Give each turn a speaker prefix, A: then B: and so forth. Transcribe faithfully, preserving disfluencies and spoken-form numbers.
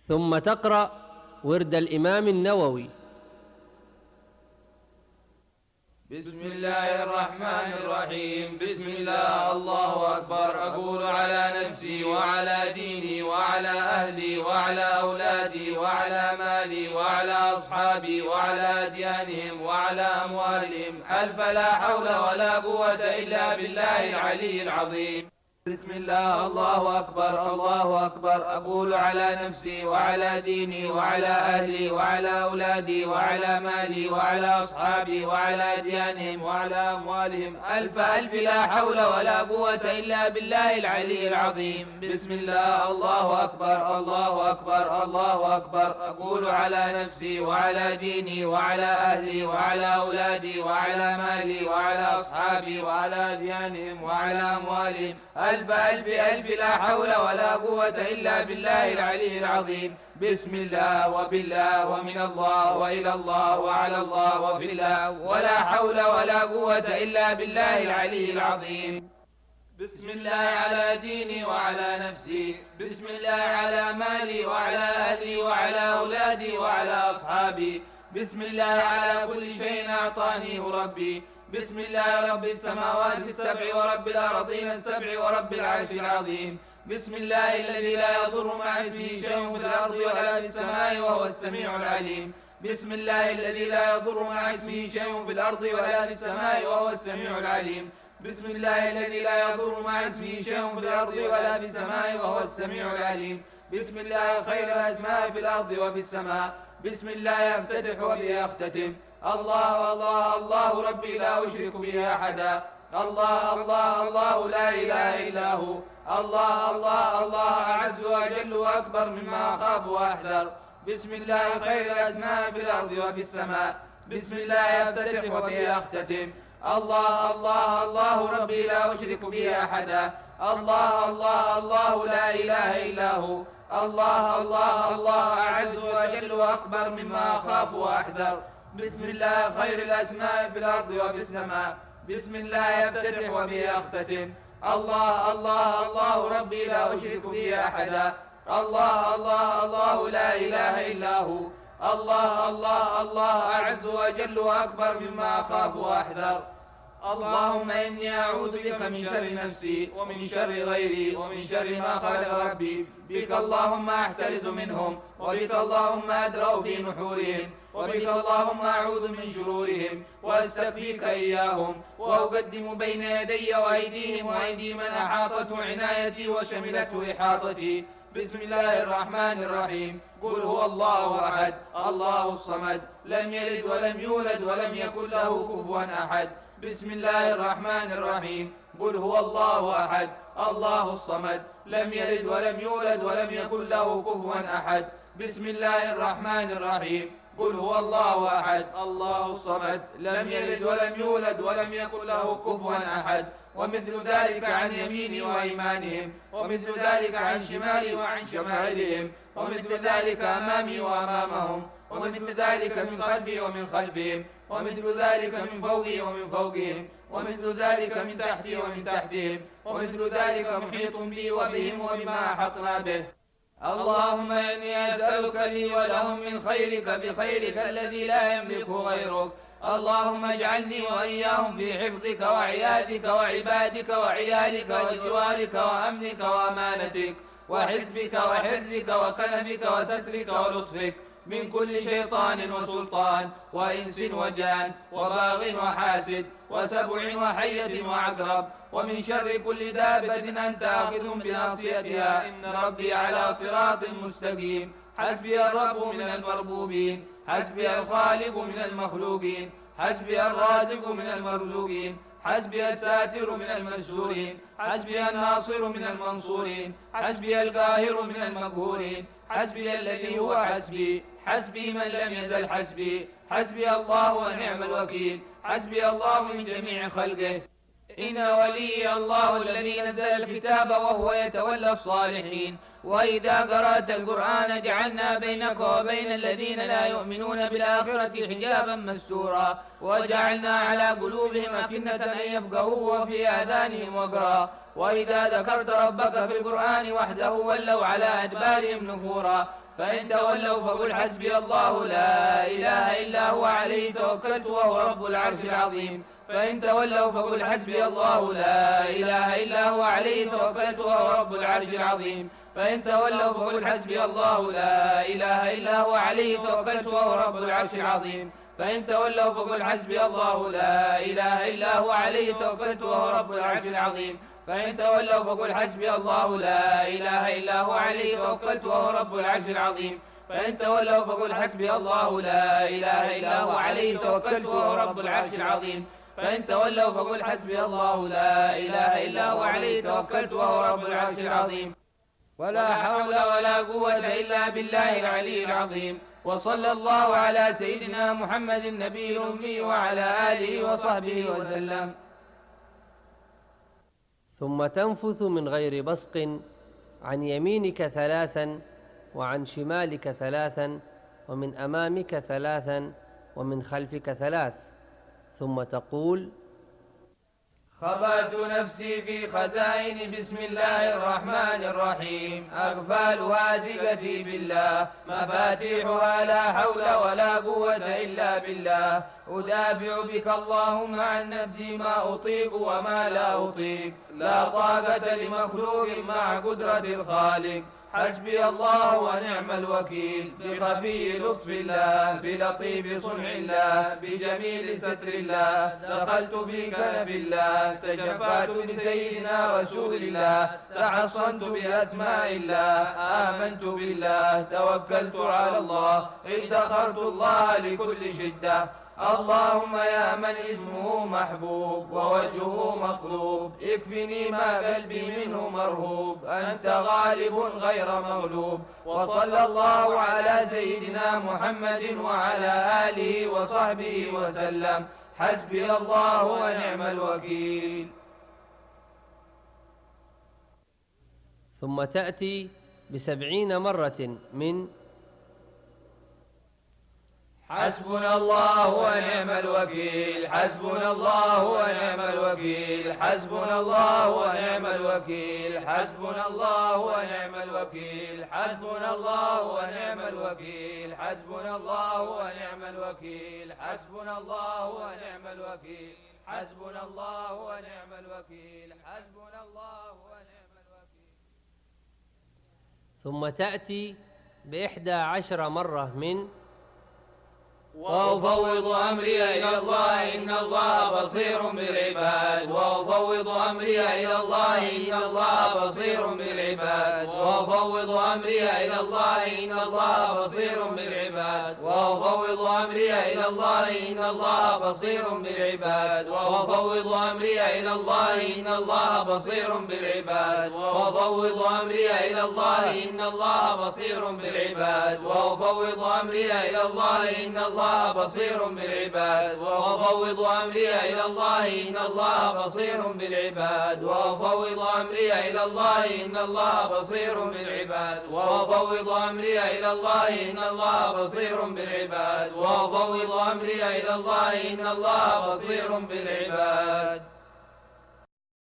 A: ثم تقرأ ورد الإمام النووي.
B: بسم الله الرحمن الرحيم. بسم الله، الله أكبر. أقول على نفسي وعلى ديني وعلى أهلي وعلى أولادي وعلى مالي وعلى أصحابي وعلى أديانهم وعلى أموالهم ألف لا حول ولا قوة إلا بالله العلي العظيم. بسم الله، الله أكبر، الله أكبر. أقول على نفسي وعلى ديني وعلى أهلي وعلى أولادي وعلى مالي وعلى أصحابي وعلى أديانهم وعلى أموالهم ألف ألف لا حول ولا قوة إلا بالله العلي العظيم. بسم الله، الله أكبر، الله أكبر، الله أكبر. أقول على نفسي وعلى ديني وعلى أهلي وعلى أولادي وعلى مالي وعلى أصحابي وعلى أديانهم وعلى أموالهم ألف ألف ألف لا حول ولا قوة إلا بالله العلي العظيم. بسم الله وبالله ومن الله وإلى الله وعلى الله وفي الله ولا حول ولا قوة إلا بالله العلي العظيم. بسم الله على ديني وعلى نفسي. بسم الله على مالي وعلى أهلي وعلى أولادي وعلى أصحابي. بسم الله على كل شيء أعطانيه ربي. بسم الله رب السماوات السبع ورب الأرضين السبع ورب العرش العظيم. بسم الله الذي لا يضر مع اسمه شيء في الأرض ولا في السماء وهو السميع العليم. بسم الله الذي لا يضر مع اسمه شيء في الأرض ولا في السماء وهو السميع العليم. بسم الله الذي لا يضر مع اسمه شيء في الأرض ولا في السماء وهو السميع العليم. بسم الله خير الأسماء في الأرض وفي السماء. بسم الله يفتتح وبه يختتم. الله الله الله ربي لا أشرك به أحدا. الله الله الله لا إله إلا هو. الله الله الله أعز وأجل وأكبر مما أخاف وأحذر. بسم الله خير الأسماء في الأرض وفي السماء. بسم الله يفتتح وبه يختتم. الله الله الله ربي لا أشرك به أحدا. الله الله الله لا إله إلا هو. الله الله الله أعز وأجل وأكبر مما أخاف وأحذر. بسم الله خير الأسماء في الأرض وفي السماء. بسم الله يفتتح وبه يختتم. الله الله الله ربي لا أشرك به أحدا. الله الله الله لا إله إلا هو. الله الله الله أعز وأجل وأكبر مما أخاف وأحذر. اللهم إني أعوذ بك من شر نفسي ومن شر غيري ومن شر ما خلق ربي. بك اللهم أحترز منهم وبك اللهم أدرأ في نحورهم وبك اللهم أعوذ من شرورهم وأستكفيك إياهم وأقدم بين يدي وأيديهم وأيدي من أحاطته عنايتي وشملته إحاطتي. بسم الله الرحمن الرحيم. قل هو الله أحد الله الصمد لم يلد ولم يولد ولم يكن له كفوا أحد. بسم الله الرحمن الرحيم. قل هو الله أحد الله الصمد لم يلد ولم يولد ولم يكن له كفوا أحد. بسم الله الرحمن الرحيم. قل هو الله أحد الله الصمد لم يلد ولم يولد ولم يكن له كفوا أحد. ومثل ذلك عن يميني وأيمانهم ومثل ذلك عن شمالي وعن شمائلهم ومثل ذلك أمامي وأمامهم ومثل ذلك من خلفي ومن خلفهم ومثل ذلك من فوقي ومن فوقهم ومثل ذلك من تحتي ومن تحتهم ومثل ذلك محيط بي وبهم وبما أحطنا به. اللهم إني أسألك لي ولهم من خيرك بخيرك الذي لا يملكه غيرك. اللهم اجعلني وإياهم في حفظك وعيادك وعبادك وعيالك وجوارك وأمنك وأمانتك وحزبك وحرزك وكنفك وسترك ولطفك من كل شيطان وسلطان وإنس وجان وباغ وحاسد وسبع وحية وعقرب ومن شر كل دابة أنت آخذ بناصيتها إن ربي على صراط مستقيم. حسبي الرب من المربوبين حسبي الخالق من المخلوقين حسبي الرازق من المرزوقين حسبي الساتر من المسجورين حسبي الناصر من المنصورين حسبي القاهر من المقهورين حسبي الذي هو حسبي حسبي من لم يزل حسبي حسبي الله ونعم الوكيل حسبي الله من جميع خلقه. إن ولي الله الذي نزل الكتاب وهو يتولى الصالحين. وإذا قرأت القرآن جعلنا بينك وبين الذين لا يؤمنون بالآخرة حجابا مستورا وجعلنا على قلوبهم أكنة أن يفقهوا وفي آذانهم وقرا. وإذا ذكرت ربك في القرآن وحده ولوا على أدبارهم نفورا. فإن تولوا فقل حسبي الله لا إله إلا هو عليه توكلت وهو رب العرش العظيم. فإن تولوا فقل حسبي الله لا إله إلا هو عليه توكلت وهو رب العرش العظيم. فإن تولوا فقل حسبي الله لا إله إلا هو عليه توكلت وهو رب العرش العظيم. فإن تولوا فقل حسبي الله لا إله إلا هو عليه توكلت وهو رب العرش العظيم. فإن تولوا فقل حسبي الله لا إله إلا هو عليه توكلت وهو رب العرش العظيم. فإن تولوا فقل حسبي الله لا إله إلا هو عليه توكلت وهو رب العرش العظيم. فإن تولوا فقل حسبي الله لا إله إلا هو عليه توكلت وهو رب العرش العظيم. ولا حول ولا قوة إلا بالله العلي العظيم. وصلى الله على سيدنا محمد النبي الأمي وعلى آله وصحبه وسلم.
A: ثم تنفث من غير بصق عن يمينك ثلاثا وعن شمالك ثلاثا ومن أمامك ثلاثا ومن خلفك ثلاث، ثم تقول:
B: خبأت نفسي في خزائن بسم الله الرحمن الرحيم. أقفالها ثقتي بالله، مفاتيحها لا حول ولا قوة إلا بالله. أدافع بك اللهم عن نفسي ما أطيق وما لا أطيق. لا طاقة لمخلوق مع قدرة الخالق. حسبي الله ونعم الوكيل. بخفي لطف الله، بلطيف صنع الله، بجميل ستر الله. دخلت في كنف الله، تشفعت بسيدنا رسول الله. تحصنت بأسماء الله، آمنت بالله، توكلت على الله. ادخرت الله لكل شدة. اللهم يا من اسمه محبوب ووجهه مطلوب، اكفني ما قلبي منه مرهوب. أنت غالب غير مغلوب. وصلى الله على سيدنا محمد وعلى آله وصحبه وسلم. حسبي الله ونعم الوكيل.
A: ثم تأتي بسبعين مرة من
B: حسبنا الله ونعم الوكيل. حسبنا الله ونعم الوكيل. حسبنا الله ونعم الوكيل. حسبنا الله ونعم الوكيل. حسبنا الله ونعم الوكيل. حسبنا الله ونعم الوكيل. حسبنا الله ونعم الوكيل. حسبنا الله ونعم الوكيل. حسبنا الله ونعم الوكيل.
A: ثم تأتي بإحدى عشر مرة من
B: وأفوض أمري إلى الله إن الله بصير بالعباد. وأفوض أمري إلى الله إن الله بصير بالعباد. وأفوض أمري إلى الله إن الله بصير بالعباد. وأفوض أمري إلى الله إن الله بصير بالعباد. وأفوض أمري إلى الله إن الله بصير بالعباد. وأفوض أمري إلى الله إن الله بصير بالعباد. وأفوض أمري إلى الله إن الله بصير بالعباد. وأفوض أمري إلى الله إن الله بصير بالعباد. وأفوض أمري إلى الله إن الله بصير بالعباد. وأفوض أمري إلى الله إن الله بصير بالعباد. وأفوض أمري إلى الله إن الله بصير بالعباد.